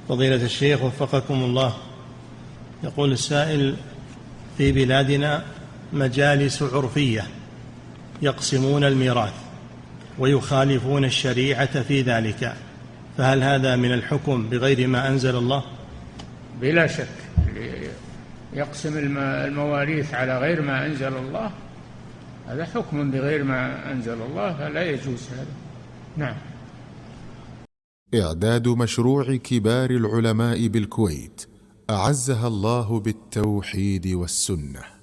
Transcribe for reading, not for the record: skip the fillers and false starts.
فضيلة الشيخ وفقكم الله، يقول السائل: في بلادنا مجالس عرفية يقسمون الميراث ويخالفون الشريعة في ذلك، فهل هذا من الحكم بغير ما أنزل الله؟ بلا شك، يقسم المواريث على غير ما أنزل الله هذا حكم بغير ما أنزل الله، فلا يجوز هذا. نعم. إعداد مشروع كبار العلماء بالكويت أعزها الله بالتوحيد والسنة.